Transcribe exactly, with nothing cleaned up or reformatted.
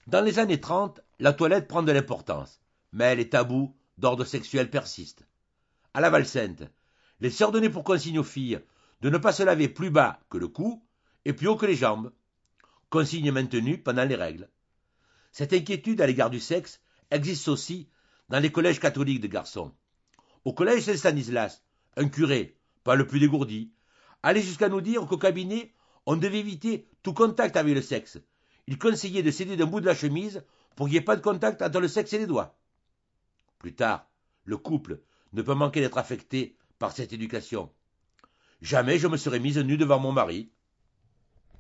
Dans les années trente, la toilette prend de l'importance, mais les tabous d'ordre sexuel persistent. À la Val-Sainte, les sœurs donnaient pour consigne aux filles de ne pas se laver plus bas que le cou et plus haut que les jambes, consigne maintenue pendant les règles. Cette inquiétude à l'égard du sexe existe aussi dans les collèges catholiques de garçons. Au collège Saint-Stanislas, un curé, pas le plus dégourdi, allait jusqu'à nous dire qu'au cabinet, on devait éviter tout contact avec le sexe. Il conseillait de s'aider d'un bout de la chemise pour qu'il n'y ait pas de contact entre le sexe et les doigts. Plus tard, le couple ne peut manquer d'être affecté par cette éducation. Jamais je me serais mise nue devant mon mari.